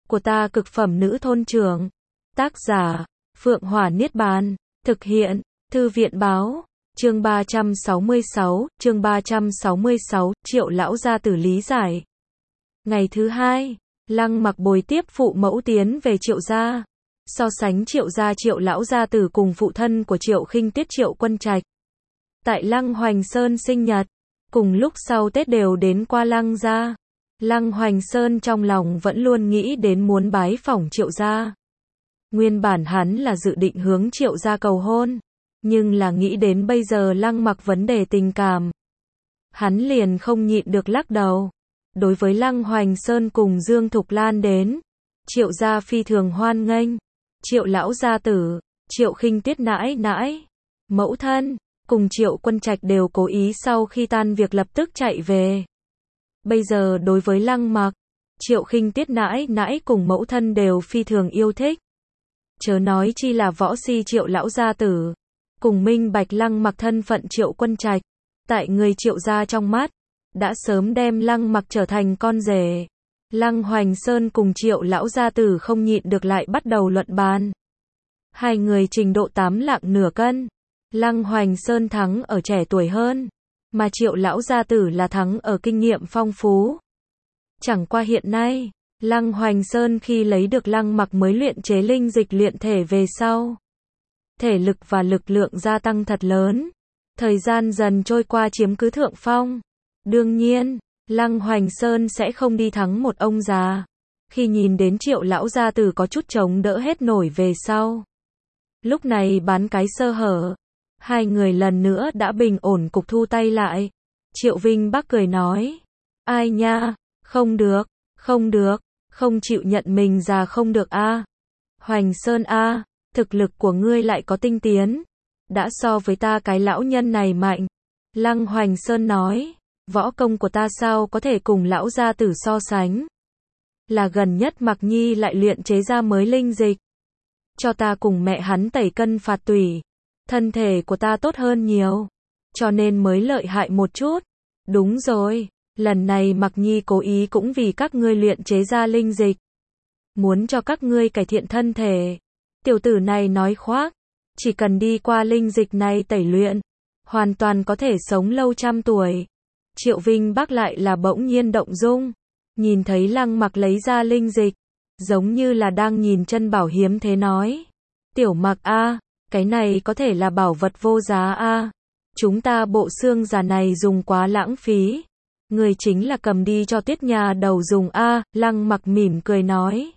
của ta cực phẩm nữ thôn trưởng. Tác giả, Phượng Hỏa Niết Bàn. Thực hiện, Thư viện báo. Chương 366, chương 366, Triệu lão gia tử lý giải. Ngày thứ hai, Lăng Mặc bồi tiếp phụ mẫu tiến về Triệu gia. So sánh Triệu gia Triệu lão gia tử cùng phụ thân của Triệu Khinh Tiết Triệu Quân Trạch. Tại Lăng Hoành Sơn sinh nhật, cùng lúc sau Tết đều đến qua Lăng gia. Lăng Hoành Sơn trong lòng vẫn luôn nghĩ đến muốn bái phỏng Triệu gia. Nguyên bản hắn là dự định hướng Triệu gia cầu hôn, nhưng là nghĩ đến bây giờ Lăng Mặc vấn đề tình cảm, hắn liền không nhịn được lắc đầu. Đối với Lăng Hoành Sơn cùng Dương Thục Lan đến, Triệu gia phi thường hoan nghênh. Triệu lão gia tử, Triệu Khinh Tiết nãi nãi, mẫu thân, cùng Triệu Quân Trạch đều cố ý sau khi tan việc lập tức chạy về. Bây giờ đối với Lăng Mặc, Triệu Khinh Tiết nãi nãi cùng mẫu thân đều phi thường yêu thích. Chớ nói chi là võ si Triệu lão gia tử, cùng minh bạch Lăng Mặc thân phận Triệu Quân Trạch, tại người Triệu gia trong mắt, đã sớm đem Lăng Mặc trở thành con rể. Lăng Hoành Sơn cùng Triệu lão gia tử không nhịn được lại bắt đầu luận bàn. Hai người trình độ 8 lạng nửa cân. Lăng Hoành Sơn thắng ở trẻ tuổi hơn, mà Triệu lão gia tử là thắng ở kinh nghiệm phong phú. Chẳng qua hiện nay, Lăng Hoành Sơn khi lấy được Lăng Mặc mới luyện chế linh dịch luyện thể về sau, thể lực và lực lượng gia tăng thật lớn. Thời gian dần trôi qua chiếm cứ thượng phong. Đương nhiên, Lăng Hoành Sơn sẽ không đi thắng một ông già. Khi nhìn đến Triệu lão gia tử có chút chống đỡ hết nổi về sau, lúc này bán cái sơ hở, hai người lần nữa đã bình ổn cục thu tay lại. Triệu Vinh Bắc cười nói, ai nha, không được, không chịu nhận mình già không được a. Hoành Sơn a, thực lực của ngươi lại có tinh tiến, đã so với ta cái lão nhân này mạnh. Lăng Hoành Sơn nói, võ công của ta sao có thể cùng lão gia tử so sánh. Là gần nhất Mặc Nhi lại luyện chế ra mới linh dịch, cho ta cùng mẹ hắn tẩy cân phạt tủy. Thân thể của ta tốt hơn nhiều, cho nên mới lợi hại một chút. Đúng rồi, lần này Mặc Nhi cố ý cũng vì các ngươi luyện chế ra linh dịch, muốn cho các ngươi cải thiện thân thể. Tiểu tử này nói khoác, chỉ cần đi qua linh dịch này tẩy luyện, hoàn toàn có thể sống lâu trăm tuổi. Triệu Vinh Bắc lại là bỗng nhiên động dung, nhìn thấy Lăng Mặc lấy ra linh dịch, giống như là đang nhìn chân bảo hiếm thế nói. Tiểu Mặc a, cái này có thể là bảo vật vô giá a. Chúng ta bộ xương già này dùng quá lãng phí. Người chính là cầm đi cho Tiết nhà đầu dùng a. Lăng Mặc mỉm cười nói.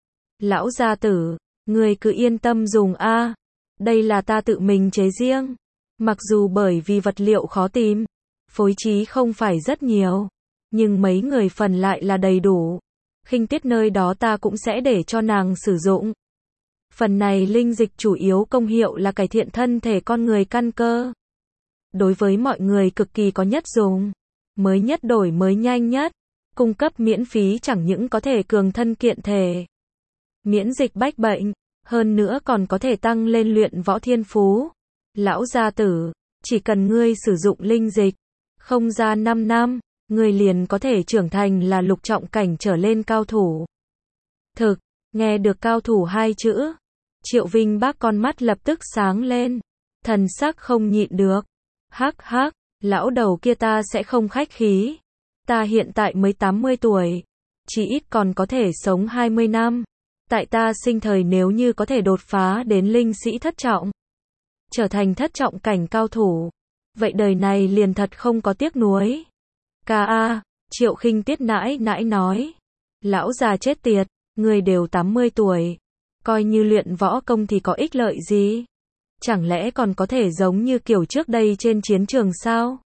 Lão gia tử, người cứ yên tâm dùng a. Đây là ta tự mình chế riêng. Mặc dù bởi vì vật liệu khó tìm, phối trí không phải rất nhiều, nhưng mấy người phần lại là đầy đủ. Khinh Tiết nơi đó ta cũng sẽ để cho nàng sử dụng. Phần này linh dịch chủ yếu công hiệu là cải thiện thân thể con người căn cơ. Đối với mọi người cực kỳ có nhất dùng, mới nhất đổi mới nhanh nhất, cung cấp miễn phí chẳng những có thể cường thân kiện thể, miễn dịch bách bệnh, hơn nữa còn có thể tăng lên luyện võ thiên phú. Lão gia tử, chỉ cần ngươi sử dụng linh dịch, không ra 5 năm, ngươi liền có thể trưởng thành là lục trọng cảnh trở lên cao thủ. Thực, nghe được cao thủ hai chữ, Triệu Vinh Bắc con mắt lập tức sáng lên, thần sắc không nhịn được. Hắc hắc, lão đầu kia ta sẽ không khách khí. Ta hiện tại mới 80 tuổi, chỉ ít còn có thể sống 20 năm. Tại ta sinh thời nếu như có thể đột phá đến linh sĩ thất trọng, trở thành thất trọng cảnh cao thủ, vậy đời này liền thật không có tiếc nuối. Ca a, Triệu Khinh Tiết nãi nãi nói. Lão già chết tiệt, người đều 80 tuổi. Coi như luyện võ công thì có ích lợi gì? Chẳng lẽ còn có thể giống như kiểu trước đây trên chiến trường sao?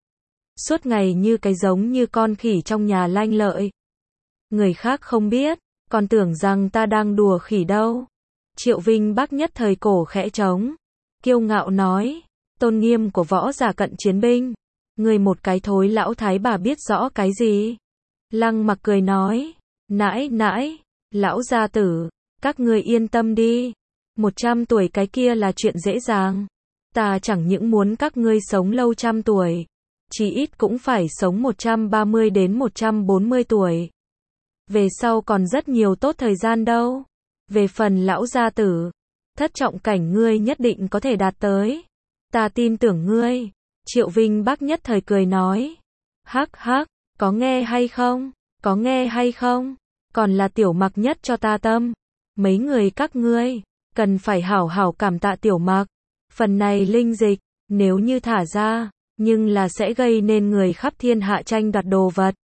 Suốt ngày như cái giống như con khỉ trong nhà lanh lợi. Người khác không biết, còn tưởng rằng ta đang đùa khỉ đâu. Triệu Vinh Bắc nhất thời cổ khẽ trống, kiêu ngạo nói, tôn nghiêm của võ giả cận chiến binh. Người một cái thối lão thái bà biết rõ cái gì? Lăng Mặc cười nói, nãi nãi, lão gia tử, các ngươi yên tâm đi. 100 tuổi cái kia là chuyện dễ dàng. Ta chẳng những muốn các ngươi sống lâu trăm tuổi, chí ít cũng phải sống 130 đến 140 tuổi. về sau còn rất nhiều tốt thời gian đâu. Về phần lão gia tử, thất trọng cảnh ngươi nhất định có thể đạt tới. Ta tin tưởng ngươi. Triệu Vinh Bắc nhất thời cười nói. Hắc hắc, có nghe hay không? Có nghe hay không? Còn là Tiểu Mặc nhất cho ta tâm. Mấy người các ngươi, cần phải hảo hảo cảm tạ Tiểu Mặc. Phần này linh dịch, nếu như thả ra, nhưng là sẽ gây nên người khắp thiên hạ tranh đoạt đồ vật.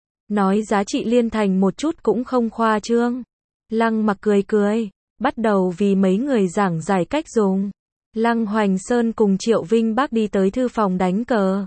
Nói giá trị liên thành một chút cũng không khoa trương. Lăng Mặc cười cười, bắt đầu vì mấy người giảng giải cách dùng. Lăng Hoành Sơn cùng Triệu Vinh Bắc đi tới thư phòng đánh cờ.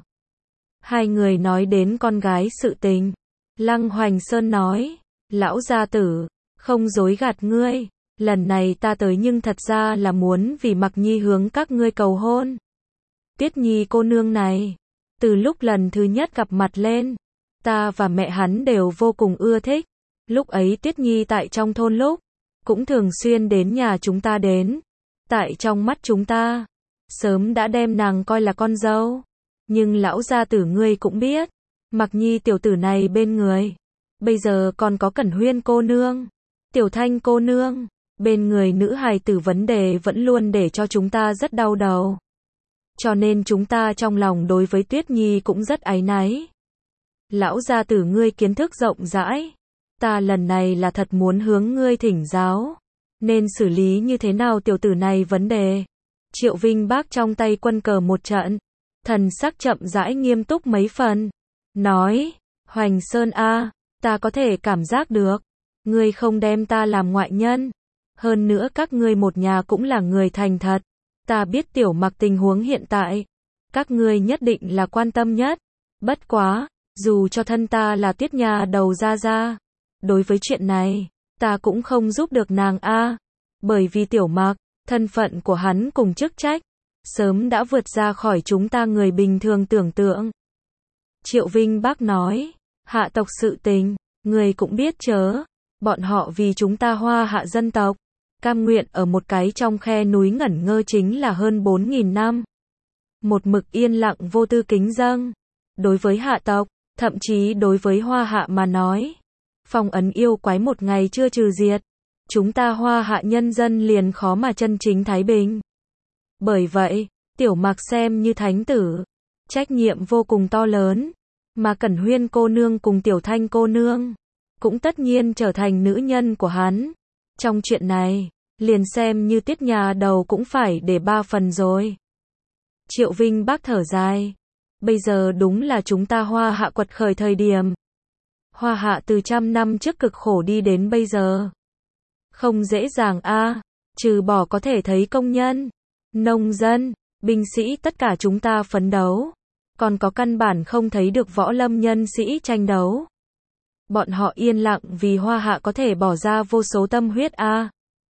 Hai người nói đến con gái sự tình. Lăng Hoành Sơn nói, lão gia tử, không dối gạt ngươi, lần này ta tới nhưng thật ra là muốn vì Mặc Nhi hướng các ngươi cầu hôn. Tiết Nhi cô nương này, từ lúc lần thứ nhất gặp mặt lên, ta và mẹ hắn đều vô cùng ưa thích. Lúc ấy Tiết Nhi tại trong thôn lúc, cũng thường xuyên đến nhà chúng ta đến. Tại trong mắt chúng ta, sớm đã đem nàng coi là con dâu. Nhưng lão gia tử ngươi cũng biết, Mặc Nhi tiểu tử này bên người, bây giờ còn có Cẩn Huyên cô nương, Tiểu Thanh cô nương, bên người nữ hài tử vấn đề vẫn luôn để cho chúng ta rất đau đầu. Cho nên chúng ta trong lòng đối với Tuyết Nhi cũng rất áy náy. Lão gia tử ngươi kiến thức rộng rãi, ta lần này là thật muốn hướng ngươi thỉnh giáo, nên xử lý như thế nào tiểu tử này vấn đề. Triệu Vinh Bắc trong tay quân cờ một trận, thần sắc chậm rãi nghiêm túc mấy phần, nói, Hoành Sơn a, ta có thể cảm giác được, ngươi không đem ta làm ngoại nhân, hơn nữa các ngươi một nhà cũng là người thành thật, ta biết Tiểu Mặc tình huống hiện tại, các ngươi nhất định là quan tâm nhất, bất quá, dù cho thân ta là Tiết nhà đầu ra, đối với chuyện này, ta cũng không giúp được nàng a, bởi vì Tiểu Mặc, thân phận của hắn cùng chức trách, sớm đã vượt ra khỏi chúng ta người bình thường tưởng tượng. Triệu Vinh Bắc nói, hạ tộc sự tình, người cũng biết chớ, bọn họ vì chúng ta Hoa Hạ dân tộc, cam nguyện ở một cái trong khe núi ngẩn ngơ chính là hơn 4.000 năm. Một mực yên lặng vô tư kính dâng. Đối với hạ tộc, thậm chí đối với Hoa Hạ mà nói, phong ấn yêu quái một ngày chưa trừ diệt, chúng ta Hoa Hạ nhân dân liền khó mà chân chính thái bình. Bởi vậy, Tiểu Mặc xem như thánh tử, trách nhiệm vô cùng to lớn, mà Cẩn Huyên cô nương cùng Tiểu Thanh cô nương, cũng tất nhiên trở thành nữ nhân của hắn. Trong chuyện này, liền xem như Tiết nhà đầu cũng phải để 3 phần rồi. Triệu Vinh Bắc thở dài, bây giờ đúng là chúng ta Hoa Hạ quật khởi thời điểm. Hoa Hạ từ trăm năm trước cực khổ đi đến bây giờ. Không dễ dàng a, trừ bỏ có thể thấy công nhân, nông dân, binh sĩ tất cả chúng ta phấn đấu, còn có căn bản không thấy được võ lâm nhân sĩ tranh đấu. Bọn họ yên lặng vì Hoa Hạ có thể bỏ ra vô số tâm huyết a.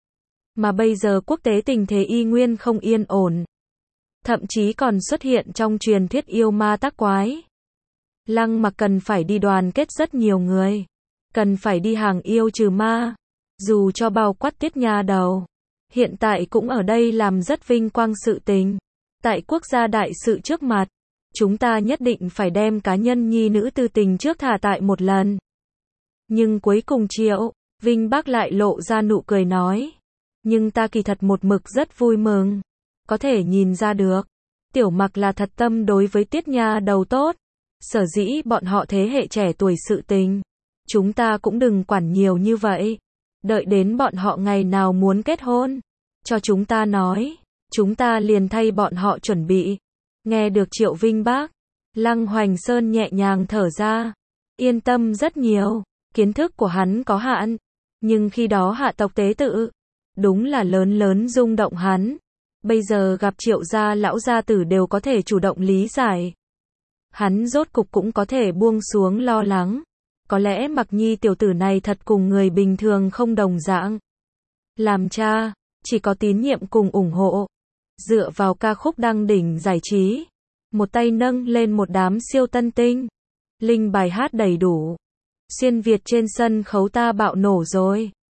Mà bây giờ quốc tế tình thế y nguyên không yên ổn. Thậm chí còn xuất hiện trong truyền thuyết yêu ma tác quái. Lăng Mặc cần phải đi đoàn kết rất nhiều người, cần phải đi hàng yêu trừ ma, dù cho bao quát Tiết nhà đầu, hiện tại cũng ở đây làm rất vinh quang sự tình. Tại quốc gia đại sự trước mặt, chúng ta nhất định phải đem cá nhân nhi nữ tư tình trước thả tại một lần. Nhưng cuối cùng Triệu Vinh Bắc lại lộ ra nụ cười nói, nhưng ta kỳ thật một mực rất vui mừng, có thể nhìn ra được, Tiểu Mặc là thật tâm đối với Tiết nhà đầu tốt, sở dĩ bọn họ thế hệ trẻ tuổi sự tình, chúng ta cũng đừng quản nhiều như vậy, đợi đến bọn họ ngày nào muốn kết hôn, cho chúng ta nói, chúng ta liền thay bọn họ chuẩn bị. Nghe được Triệu Vinh Bắc, Lăng Hoành Sơn nhẹ nhàng thở ra, yên tâm rất nhiều, kiến thức của hắn có hạn, nhưng khi đó hạ tộc tế tự, đúng là lớn rung động hắn. Bây giờ gặp Triệu gia lão gia tử đều có thể chủ động lý giải. Hắn rốt cục cũng có thể buông xuống lo lắng. Có lẽ Mặc Nhi tiểu tử này thật cùng người bình thường không đồng dạng. Làm cha, chỉ có tín nhiệm cùng ủng hộ. Dựa vào ca khúc đăng đỉnh giải trí, một tay nâng lên một đám siêu tân tinh. Linh bài hát đầy đủ. Xuyên Việt trên sân khấu ta bạo nổ rồi.